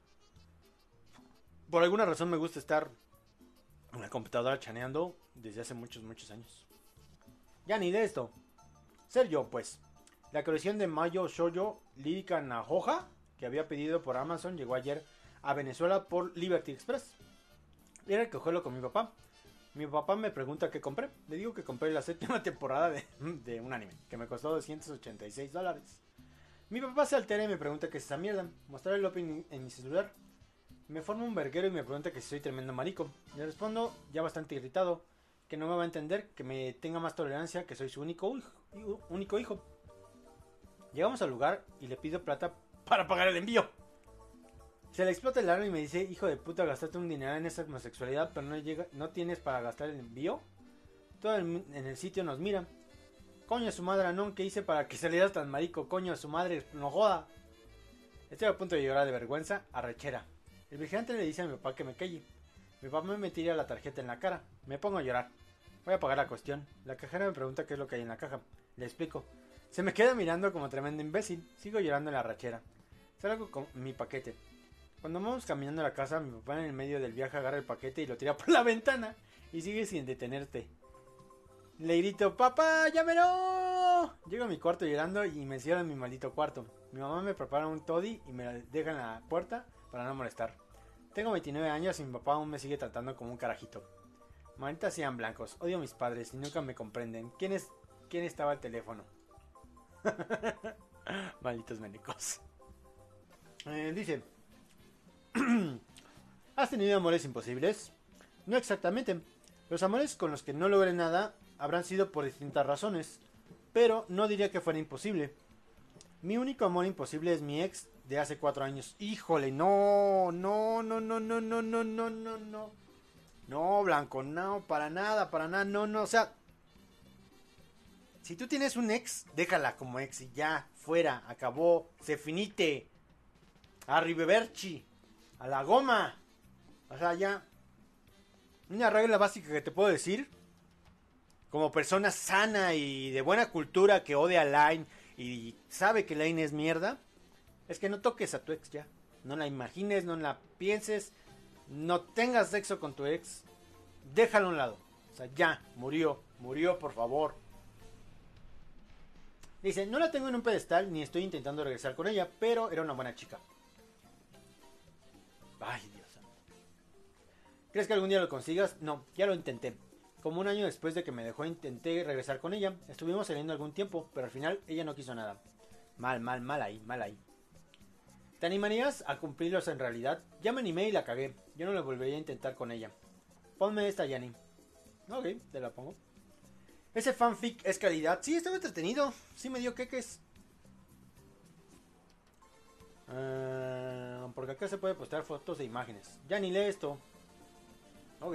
Por alguna razón me gusta estar en la computadora chaneando desde hace muchos, muchos años. Ya ni de esto. Ser yo, pues. La colección de Mayo Shoujo Lírica Nahoja, que había pedido por Amazon, llegó ayer a Venezuela por Liberty Express. Era que cogerlo con mi papá. Mi papá me pregunta qué compré. Le digo que compré la séptima temporada de, de un anime, que me costó doscientos ochenta y seis dólares. Mi papá se altera y me pregunta qué es esa mierda. Mostrar el opening en mi celular. Me forma un verguero y me pregunta que si soy tremendo marico. Le respondo, ya bastante irritado, que no me va a entender, que me tenga más tolerancia, que soy su único hijo, único hijo. Llegamos al lugar y le pido plata para pagar el envío. Se le explota el alma y me dice, hijo de puta, gastaste un dinero en esa homosexualidad, pero no, llega, no tienes para gastar el envío. Todo el, en el sitio nos mira. Coño su madre, no, ¿qué hice para que salieras tan marico? Coño su madre, no joda. Estoy a punto de llorar de vergüenza, arrechera. El vigilante le dice a mi papá que me calle. Mi papá me tira la tarjeta en la cara. Me pongo a llorar. Voy a pagar la cuestión. La cajera me pregunta qué es lo que hay en la caja. Le explico. Se me queda mirando como tremendo imbécil. Sigo llorando en la arrechera. Salgo con mi paquete. Cuando vamos caminando a la casa, mi papá en el medio del viaje agarra el paquete y lo tira por la ventana. Y sigue sin detenerte. Le grito, ¡papá, llámelo! Llego a mi cuarto llorando y me cierro en mi maldito cuarto. Mi mamá me prepara un toddy y me la deja en la puerta para no molestar. Tengo veintinueve años y mi papá aún me sigue tratando como un carajito. Manitas sean blancos, odio a mis padres y nunca me comprenden. ¿Quién es, quién estaba al teléfono? Malditos menecos. Eh, dice... ¿Has tenido amores imposibles? No exactamente. Los amores con los que no logré nada habrán sido por distintas razones, pero no diría que fuera imposible. Mi único amor imposible es mi ex de hace cuatro años. Híjole, no, no, no, no, no, no, no, no, no, no. No, Blanco, no, para nada, para nada, no, no, o sea... Si tú tienes un ex, déjala como ex y ya, fuera, acabó, se finite. Arrivederci, a la goma. O sea, ya... Una regla básica que te puedo decir, como persona sana y de buena cultura que odia a Line y sabe que Line es mierda, es que no toques a tu ex ya. No la imagines, no la pienses, no tengas sexo con tu ex, déjalo a un lado. O sea, ya, murió, murió, por favor. Dice, no la tengo en un pedestal ni estoy intentando regresar con ella, pero era una buena chica. Ay, Dios. ¿Crees que algún día lo consigas? No, ya lo intenté. Como un año después de que me dejó intenté regresar con ella. Estuvimos saliendo algún tiempo, pero al final ella no quiso nada. Mal, mal, mal ahí, mal ahí. ¿Te animarías a cumplirlos en realidad? Ya me animé y la cagué. Yo no lo volvería a intentar con ella. Ponme esta, Yanni. Ok, te la pongo. Ese fanfic es calidad. Sí, estaba entretenido. Sí me dio queques. Uh, porque acá se puede postear fotos e imágenes. Ya ni lee esto. Ok.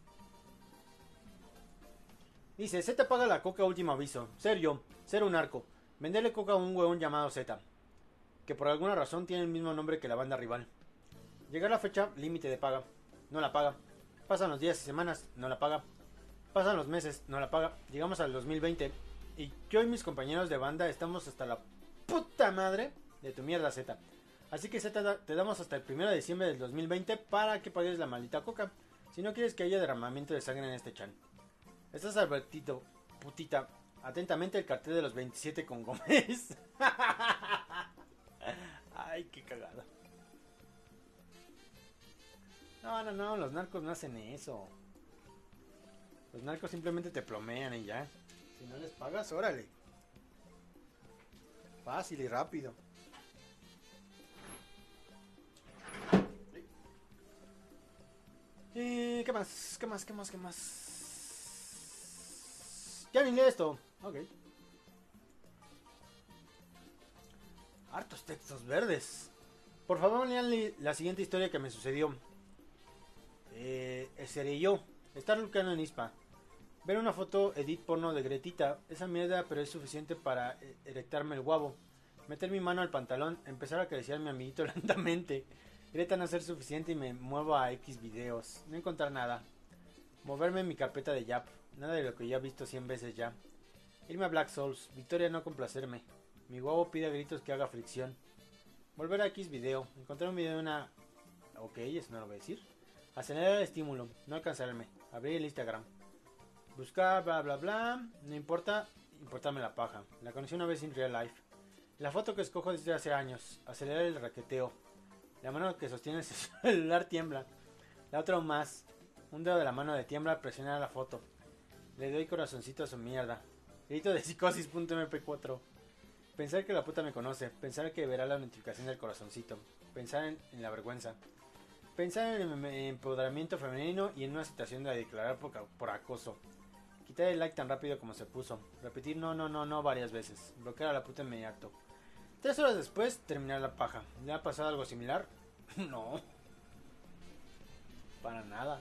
Dice, Z paga la coca, último aviso. Serio, ser un narco. Venderle coca a un huevón llamado Z, que por alguna razón tiene el mismo nombre que la banda rival. Llega la fecha límite de paga. No la paga. Pasan los días y semanas. No la paga. Pasan los meses. No la paga. Llegamos al dos mil veinte. Y yo y mis compañeros de banda estamos hasta la puta madre de tu mierda, Z. Así que Z, te damos hasta el primero de diciembre del dos mil veinte para que pagues la maldita coca. Si no quieres que haya derramamiento de sangre en este chan. Estás advertido, putita. Atentamente el cartel de los veintisiete con Gómez. Ay, qué cagada. No, no, no, los narcos no hacen eso. Los narcos simplemente te plomean y ya. Si no les pagas, órale. Fácil y rápido. ¿Y qué más? ¿Qué más? ¿Qué más? ¿Qué más? Ya ni lee esto. Ok. Hartos textos verdes. Por favor, lean la siguiente historia que me sucedió. Eh, seré yo. Estar lucrando en ISPA. Ver una foto edit porno de Gretita. Esa mierda, pero es suficiente para erectarme el guabo. Meter mi mano al pantalón. Empezar a acariciar a mi amiguito lentamente. Greta no ser suficiente y me muevo a X videos. No encontrar nada. Moverme en mi carpeta de Yap. Nada de lo que ya he visto cien veces ya. Irme a Black Souls. Victoria no complacerme. Mi guabo pide a gritos que haga fricción. Volver a X video. Encontrar un video de una... Ok, eso no lo voy a decir. Acelerar el estímulo. No alcanzarme. Abrir el Instagram. Buscar bla bla bla. No importa. Importarme la paja. La conocí una vez en real life. La foto que escojo desde hace años. Acelerar el raqueteo. La mano que sostiene el celular tiembla. La otra aún más. Un dedo de la mano de tiembla. Presionar la foto. Le doy corazoncito a su mierda. Grito de psicosis punto eme pe cuatro. Pensar que la puta me conoce. Pensar que verá la notificación del corazoncito. Pensar en, en la vergüenza. Pensar en el empoderamiento femenino y en una situación de declarar por, por acoso. Quitar el like tan rápido como se puso. Repetir no, no, no, no varias veces. Bloquear a la puta inmediato. Tres horas después, terminar la paja. ¿Le ha pasado algo similar? No. Para nada.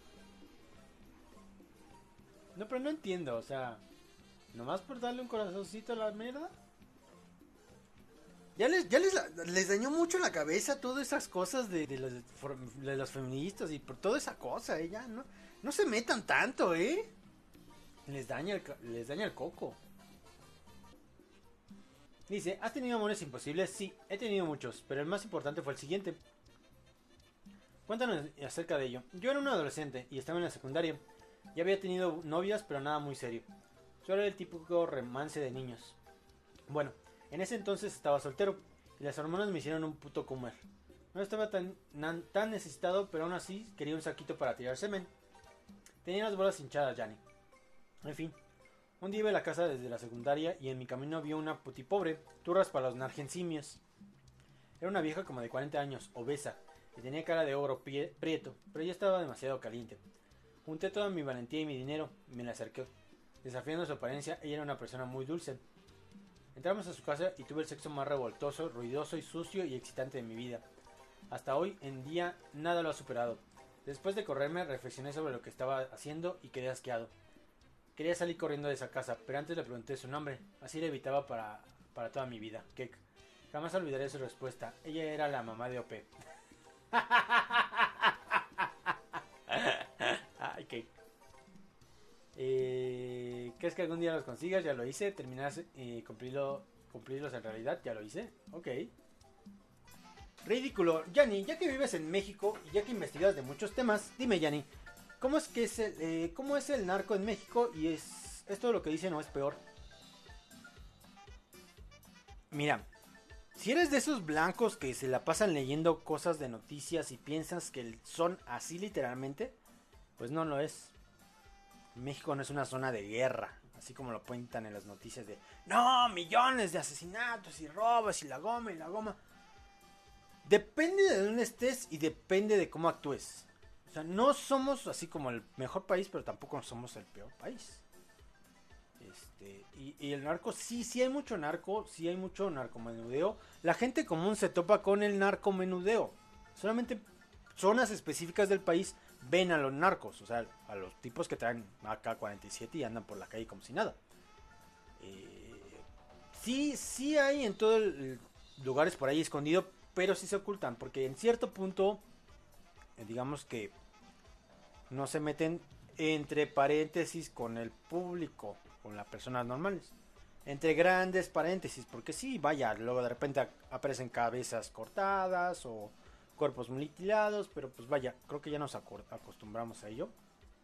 No, pero no entiendo, o sea... ¿Nomás por darle un corazoncito a la mierda? Ya les, ya les, les dañó mucho la cabeza todas esas cosas de, de, los, de los feministas y por toda esa cosa, ¿eh? Ya, no, no se metan tanto, ¿eh? Les daña el, les daña el coco. Dice, ¿has tenido amores imposibles? Sí, he tenido muchos, pero el más importante fue el siguiente. Cuéntanos acerca de ello. Yo era un adolescente y estaba en la secundaria. Ya había tenido novias, pero nada muy serio. Solo era el típico romance de niños. Bueno, en ese entonces estaba soltero y las hormonas me hicieron un puto comer. No estaba tan, tan, tan necesitado, pero aún así quería un saquito para tirar semen. Tenía las bolas hinchadas, Yanni. En fin, un día iba a la casa desde la secundaria y en mi camino vi una putipobre, turras para los nargensimios. Era una vieja como de cuarenta años, obesa, y tenía cara de ogro prie, prieto, pero ya estaba demasiado caliente. Junté toda mi valentía y mi dinero y me la acerqué. Desafiando su apariencia, ella era una persona muy dulce. Entramos a su casa y tuve el sexo más revoltoso, ruidoso y sucio y excitante de mi vida. Hasta hoy en día nada lo ha superado. Después de correrme, reflexioné sobre lo que estaba haciendo y quedé asqueado. Quería salir corriendo de esa casa, pero antes le pregunté su nombre. Así la evitaba para, para toda mi vida. Kek. Jamás olvidaré su respuesta. Ella era la mamá de O P. Ay, Kek. Eh, ¿Crees que algún día los consigas? Ya lo hice. Terminas y eh, cumplirlo, cumplirlos en realidad. Ya lo hice. Ok. Ridículo. Yanni, ya que vives en México y ya que investigas de muchos temas, dime, Yanni, ¿cómo es que es el, eh, cómo es el narco en México? Y es esto lo que dicen o es peor. Mira, si eres de esos blancos que se la pasan leyendo cosas de noticias y piensas que son así literalmente, pues no lo es. México no es una zona de guerra, así como lo cuentan en las noticias de no, millones de asesinatos y robos y la goma y la goma. depende de dónde estés y depende de cómo actúes. O sea, no somos así como el mejor país, pero tampoco somos el peor país. Este, y, y el narco, sí, sí hay mucho narco, sí hay mucho narcomenudeo. La gente común se topa con el narcomenudeo. Solamente zonas específicas del país ven a los narcos, o sea, a los tipos que traen A K cuarenta y siete y andan por la calle como si nada. Eh, sí, sí hay en todo el lugares por ahí escondido, pero sí se ocultan, porque en cierto punto, eh, digamos que no se meten entre paréntesis con el público, con las personas normales, entre grandes paréntesis, porque sí, vaya, luego de repente aparecen cabezas cortadas o cuerpos mutilados, pero pues vaya, creo que ya nos acostumbramos a ello.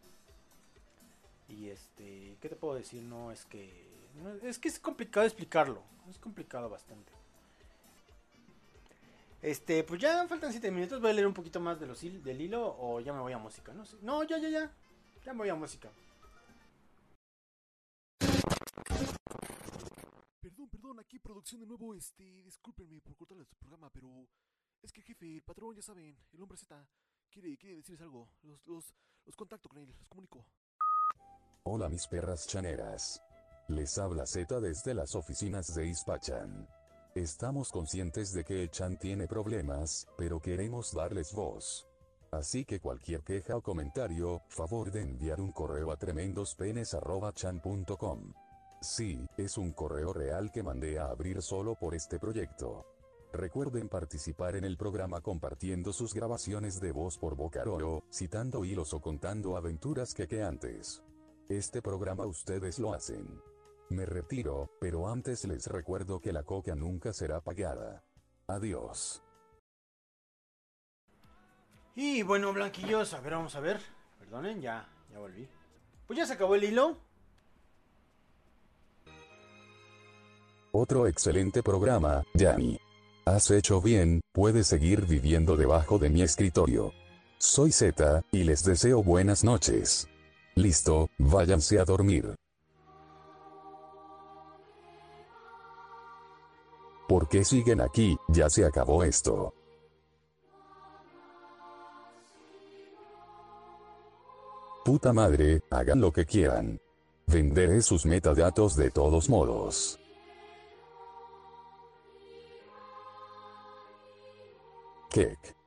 Y este, ¿qué te puedo decir? No, es que no, es que es complicado explicarlo, es complicado bastante. Este, pues ya faltan siete minutos, voy a leer un poquito más de los hil del hilo o ya me voy a música, no sé. No, ya, ya, ya, ya me voy a música. Perdón, perdón, aquí producción de nuevo, este, discúlpenme por cortarle su programa, pero es que el jefe, el patrón, ya saben, el hombre Z, quiere, quiere decirles algo, los, los, los contacto con él, los comunico. Hola mis perras chaneras. Les habla Z desde las oficinas de Ispachan. Estamos conscientes de que el Chan tiene problemas, pero queremos darles voz. Así que cualquier queja o comentario, favor de enviar un correo a tremendospenes arroba chan punto com. Sí, es un correo real que mandé a abrir solo por este proyecto. Recuerden participar en el programa compartiendo sus grabaciones de voz por Bocaroro, citando hilos o contando aventuras que que antes. Este programa ustedes lo hacen. Me retiro, pero antes les recuerdo que la coca nunca será pagada. Adiós. Y bueno, blanquillos, a ver, vamos a ver. Perdonen, ya, ya volví. Pues ya se acabó el hilo. Otro excelente programa, Yanni. Has hecho bien, puedes seguir viviendo debajo de mi escritorio. Soy Z, y les deseo buenas noches. Listo, váyanse a dormir. ¿Por qué siguen aquí? Ya se acabó esto. Puta madre, hagan lo que quieran. Venderé sus metadatos de todos modos. Kek.